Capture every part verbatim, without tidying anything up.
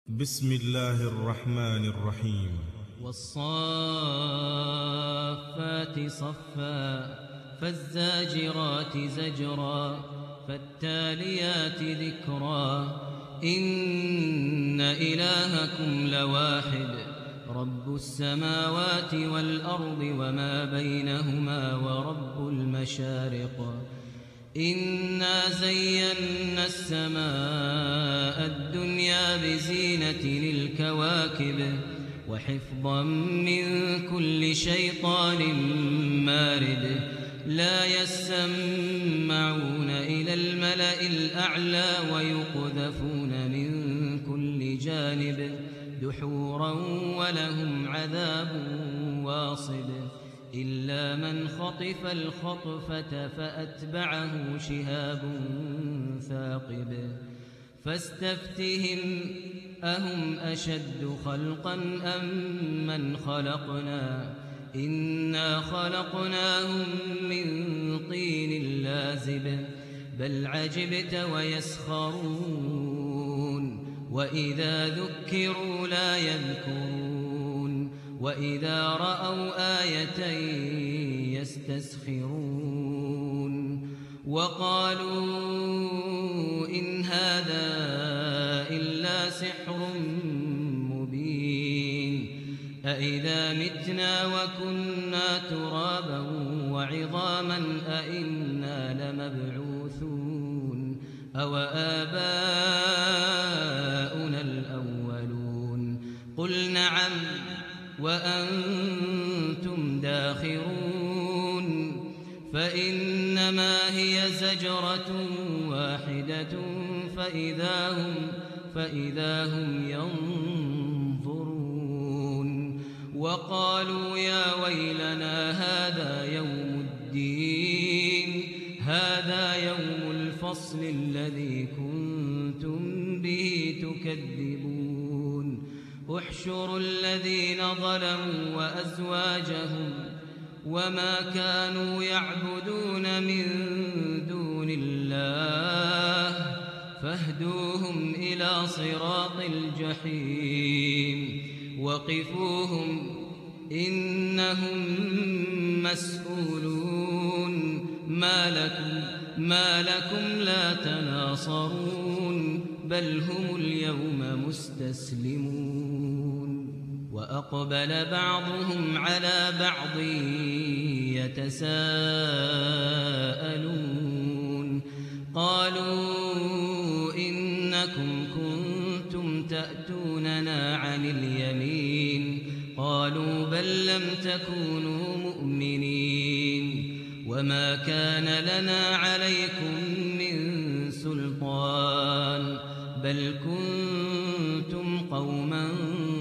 بسم الله الرحمن الرحيم. والصافات صفا فالزاجرات زجرا فالتاليات ذكرا إن إلهكم لواحد رب السماوات والأرض وما بينهما ورب المشارق إنا زينا السماء الدنيا بزينة للكواكب وحفظا من كل شيطان مارد لا يسمعون إلى الملأ الأعلى ويقذفون من كل جانب دحورا ولهم عذاب واصب إلا من خطف الخطفة فأتبعه شهاب ثاقب فاستفتهم أهم أشد خلقا أم من خلقنا إنا خلقناهم من طين لازب بل عجبت ويسخرون وإذا ذكروا لا يذكرون وإذا رأوا آية يستسخرون وقالوا إن هذا إلا سحر مبين أإذا متنا وكنا ترابا وعظاما أإنا لمبعوثون أو آباؤنا الأولون قل نعم وأنتم داخرون فإنما هي زجرة واحدة فإذا هم, فإذا هم ينظرون وقالوا يا ويلنا هذا يوم الدين هذا يوم الفصل الذي كنتم به تكذبون احشروا الذين ظلموا وأزواجهم وما كانوا يعبدون من دون الله فاهدوهم إلى صراط الجحيم وقفوهم إنهم مسؤولون ما لكم, ما لكم لا تناصرون بل هم اليوم مستسلمون وأقبل بعضهم على بعض يتساءلون قالوا إنكم كنتم تأتوننا عن اليمين قالوا بل لم تكونوا مؤمنين وما كان لنا عليكم من سلطان بل كنتم قوما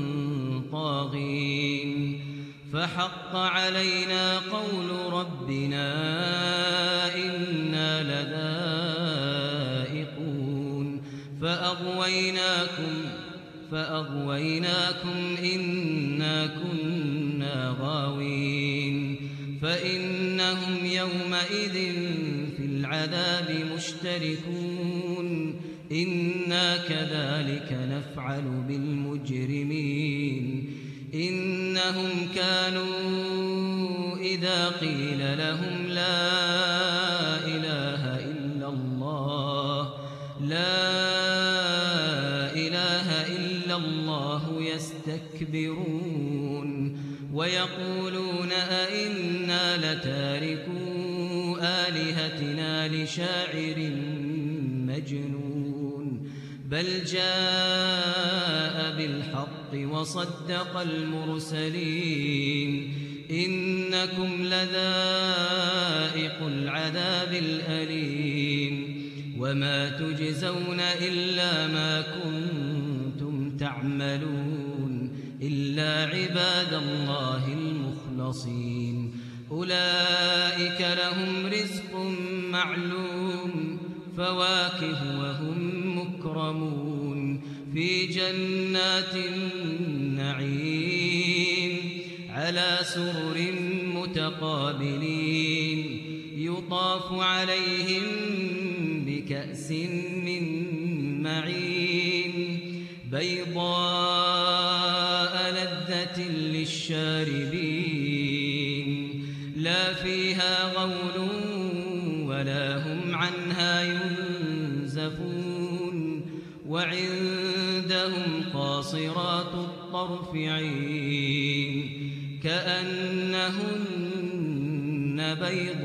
طاغين فحق علينا قول ربنا إنا لذائقون فأغويناكم فأغويناكم إنا كنا غاوين فإنهم يومئذ في العذاب مشتركون إنا كذلك نفعل بالمجرمين إنهم كانوا إذا قيل لهم لا إله إلا الله لا إله إلا الله يستكبرون ويقولون أئنا لتاركو آلهتنا لشاعر مجنون بل جاء بالحق وصدق المرسلين إنكم لذائق العذاب الأليم وما تجزون إلا ما كنتم تعملون إلا عباد الله المخلصين أولئك لهم رزق معلوم فواكه وهم مكرمون في جنات النعيم على سرر متقابلين يطاف عليهم بكأس من معين بيضاء لذة للشاربين لا فيها غول ولا هم عنها ينزفون وعندهم قاصرات الطرف عين كأنهن بيض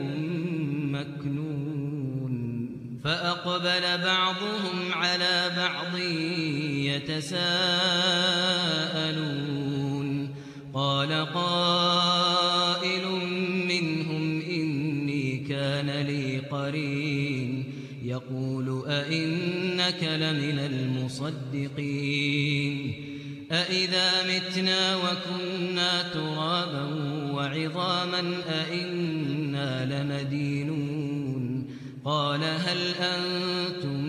مكنون فأقبل بعضهم على بعض يتساءلون قال قائل منهم إني كان لي قرين يقول أئنك لمن المصدقين أئذا متنا وكنا ترابا وعظاما أئنا لمدينون قال هل أنتم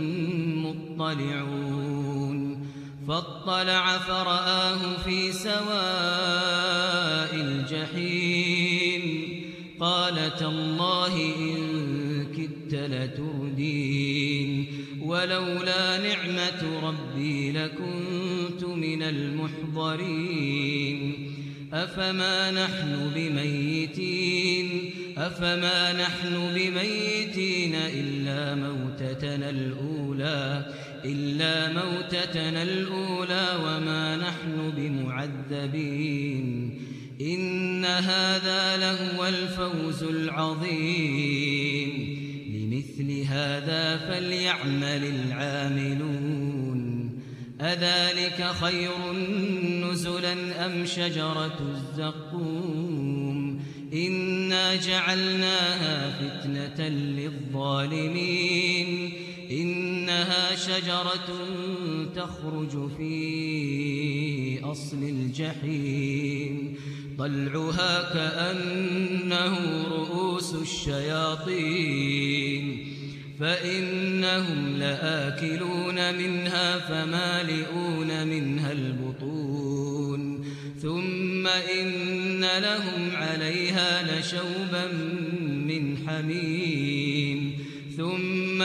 مطلعون فاطلع فرآه في سواء الجحيم قال تالله إن كدت لتردين ولولا نعمة ربي لكنت من المحضرين أفما نحن بميتين أفما نحن بميتين إلا موتتنا الأولى إلا موتتنا الأولى وما نحن بمعذبين إن هذا لهو الفوز العظيم لمثل هذا فليعمل العاملون أذلك خير نزلا أم شجرة الزقوم إنا جعلناها فتنة للظالمين إنها شجرة تخرج في أصل الجحيم طلعها كأنه رؤوس الشياطين فإنهم لآكلون منها فمالئون منها البطون ثم إن لهم عليها لشوبا من حميم ثم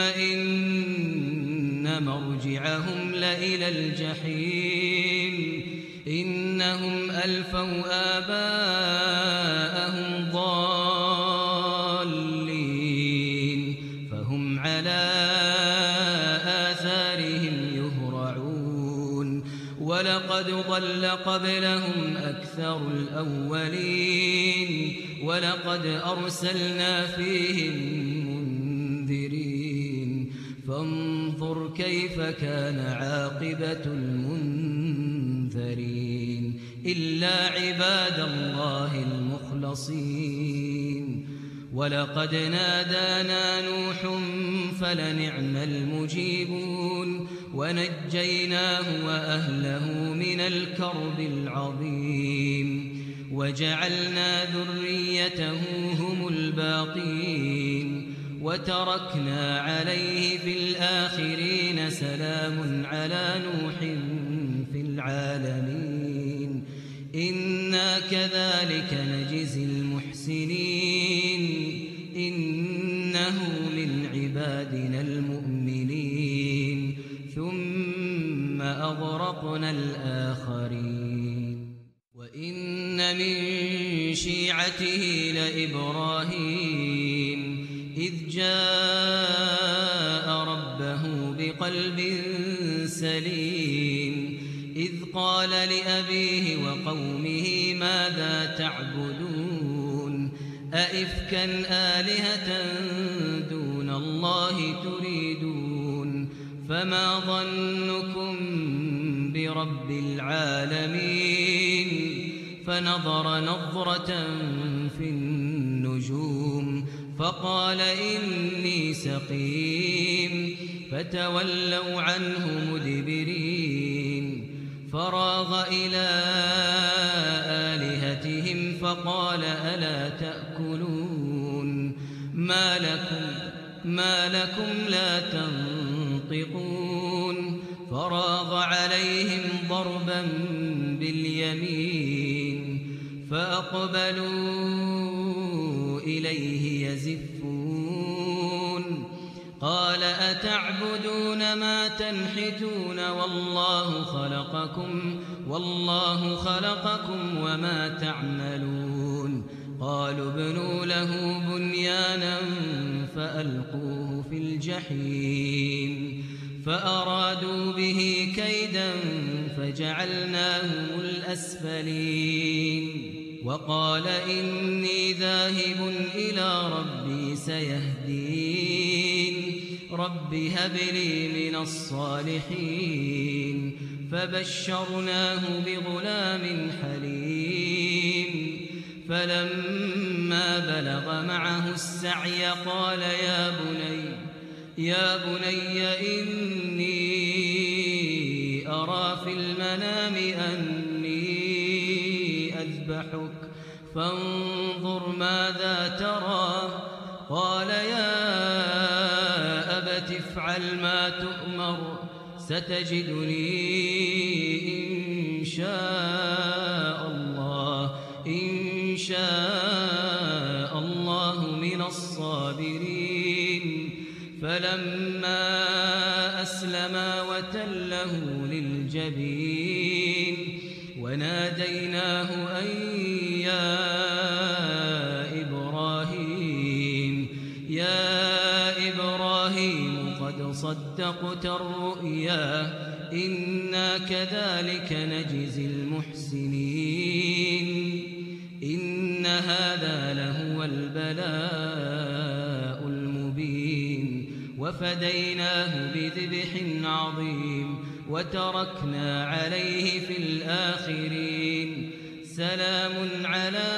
إن مرجعهم لإلى الجحيم إنهم ألفوا آباءهم ضالين فهم على آثارهم يهرعون ولقد ضل قبلهم أكثر الأولين ولقد أرسلنا فيهم منذرين فانظر كيف كان عاقبة المنذرين إلا عباد الله المخلصين ولقد نادانا نوح فلنعم المجيبون ونجيناه وأهله من الكرب العظيم وجعلنا ذريته هم الباقين وتركنا عليه في الآخرين سلام على نوح في العالمين إنا كذلك نجزي المحسنين إنه من عبادنا المؤمنين ثم أغرقنا الآخرين وإن من شيعته لإبراهيم إذ جاء ربه بقلب سليم إذ قال لأبيه وقومه ماذا تعبدون أئفكا آلهة دون الله تريدون فما ظنكم برب العالمين فنظر نظرة في النجوم فقال إني سقيم فتولوا عنه مدبرين فراغ إلى آلهتهم فقال ألا تأكلون ما لكم, ما لكم لا تنطقون فراغ عليهم ضربا باليمين فأقبلوا إليه يزفون قال أتعبدون ما تنحتون والله خلقكم والله خلقكم وما تعملون قالوا ابنوا له بنيانا فألقوه في الجحيم فأرادوا به كيدا فجعلناهم الأسفلين وقال إني ذاهب إلى ربي سيهدين رب هب لي من الصالحين فبشرناه بغلام حليم فلما بلغ معه السعي قال يا بني يا بني إني أرى في المنام أني أذبحك فانظر ماذا ترى قال يا أبت افعل ما تؤمر ستجدني إن شاء الله إن شاء الله من الصابرين فلما أسلما وتله للجبين وناديناه أن يا إبراهيم يا إبراهيم قد صدقت الرؤيا إنا كذلك نجزي المحسنين إن هذا لهو البلاء المبين وفديناه بذبح عظيم وتركنا عليه في الآخرين سلام على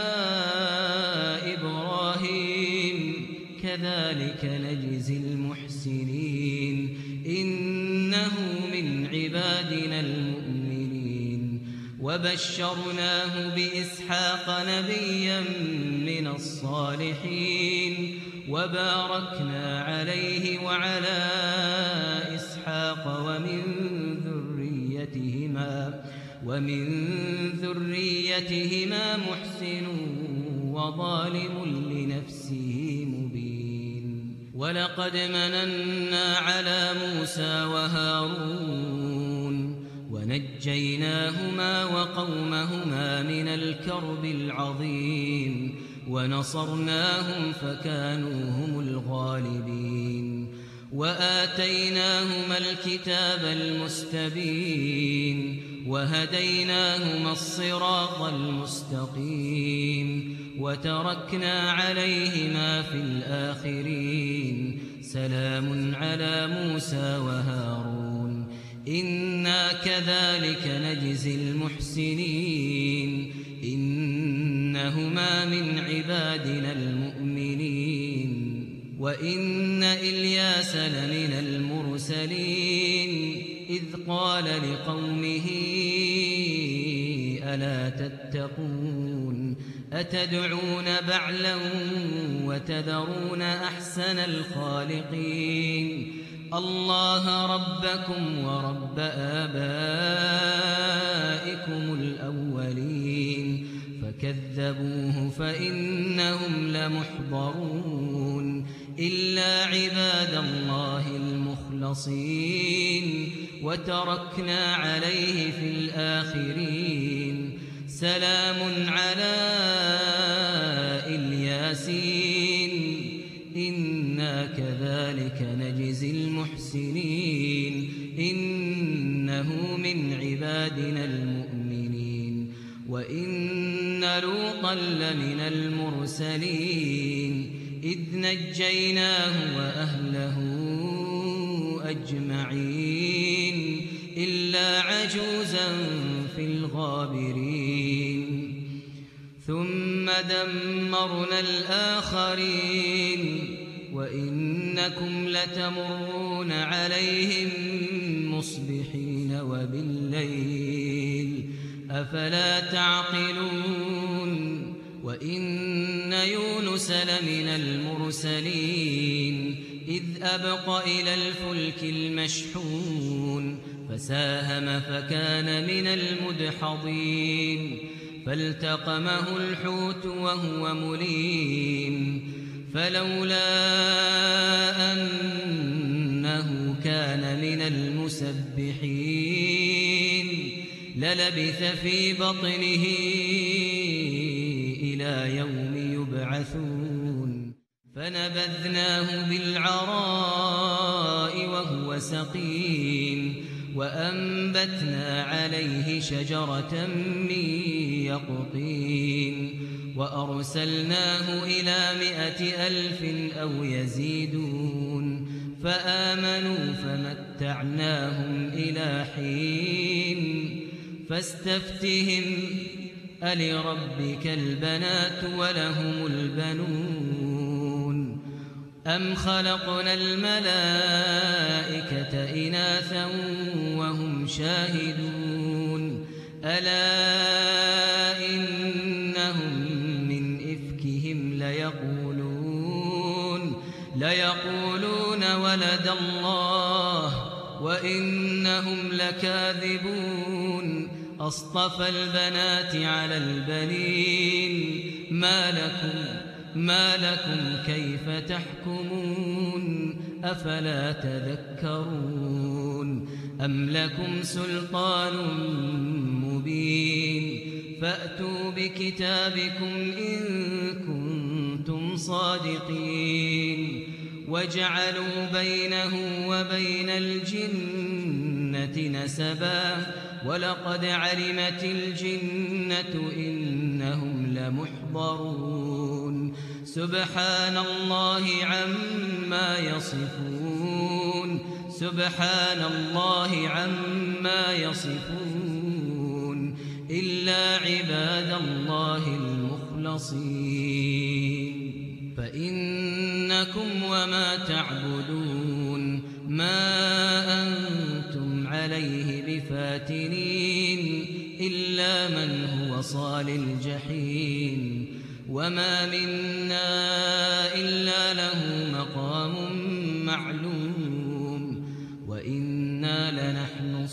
إبراهيم كذلك نجزي المحسنين إنه من عبادنا المؤمنين وبشرناه بإسحاق نبيا من الصالحين وباركنا عليه وعلى إسحاق ومن ذريتهما ومن ذريتهما محسن وظالم لنفسه مبين ولقد مننا على موسى وهارون ونجيناهما وقومهما من الكرب العظيم ونصرناهم فكانوا هم الغالبين وآتيناهما الكتاب المستبين وهديناهما الصراط المستقيم وتركنا عليهما في الآخرين سلام على موسى وهارون إنا كذلك نجزي المحسنين إنهما من عبادنا المؤمنين وإن إلياس لمن المرسلين إذ قال لقومه ألا تتقون أتدعون بعلا وتذرون أحسن الخالقين الله ربكم ورب آبائكم الأولين فكذبوه فإنهم لمحضرون إلا عباد الله المخلصين وتركنا عليه في الآخرين سلام على الياسين إنا كذلك نجزي المحسنين إنه من عبادنا المؤمنين وإن لوطا لمن المرسلين إذ نجيناه وأهله أجمعين إلا عجوزا في الغابرين ثم دمرنا الآخرين وإنكم لتمرون عليهم مصبحين وبالليل أفلا تعقلون وإن يونس لمن المرسلين إذ أبق إلى الفلك المشحون فساهم فكان من المدحضين فالتقمه الحوت وهو مليم فلولا أن المسبحين للبث في بطنه إلى يوم يبعثون فنبذناه بالعراء وهو سقيم وأنبتنا عليه شجرة من يقطين وأرسلناه إلى مائة ألف أو يزيدون فآمنوا فمتعناهم إلى حين فاستفتهم ألربك البنات ولهم البنون أم خلقنا الملائكة إناثا وهم شاهدون ألا إنهم من إفكهم ليقولون ليقولون ولد الله وإنهم لكاذبون أصطفى البنات على البنين ما لكم ما لكم كيف تحكمون أفلا تذكرون أم لكم سلطان مبين فأتوا بكتابكم إن كنتم صادقين وجعلوا بينه وبين الجنة نسبا ولقد علمت الجنة إنهم لمحضرون سبحان الله عما يصفون سبحان الله عما يصفون إلا عباد الله المخلصين فإنكم وما تعبدون ما أنتم عليه بفاتنين إلا من هو صال الجحيم وما منا إلا له مقام معلوم وإنا لنحن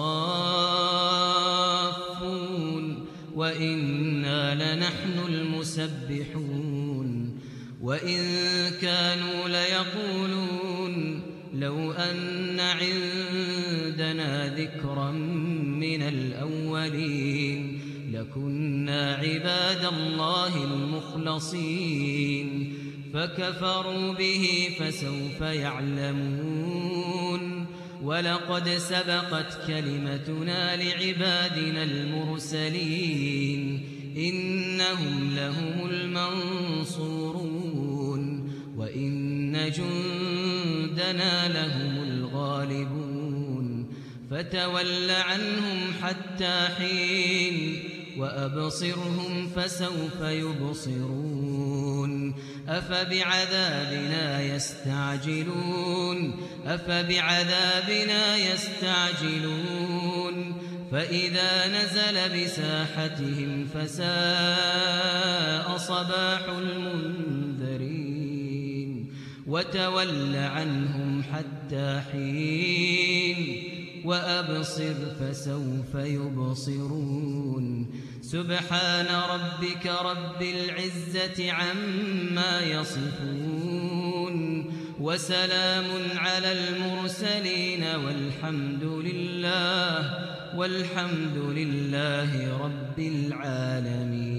الصافون وإنا لنحن المسبحون وإن كانوا ليقولون لو أن عندنا ذكرا من الأولين لكنا عباد الله المخلصين فكفروا به فسوف يعلمون ولقد سبقت كلمتنا لعبادنا المرسلين إنهم لهم المنصورون وإن جندنا لهم الغالبون فتول عنهم حتى حين وأبصرهم فسوف يبصرون أفبعذابنا يستعجلون أفبعذابنا يستعجلون فإذا نزل بساحتهم فساء صباح المنذرين وتول عنهم حتى حين وأبصر فسوف يبصرون سبحان ربك رب العزة عما يصفون وسلام على المرسلين والحمد لله والحمد لله رب العالمين.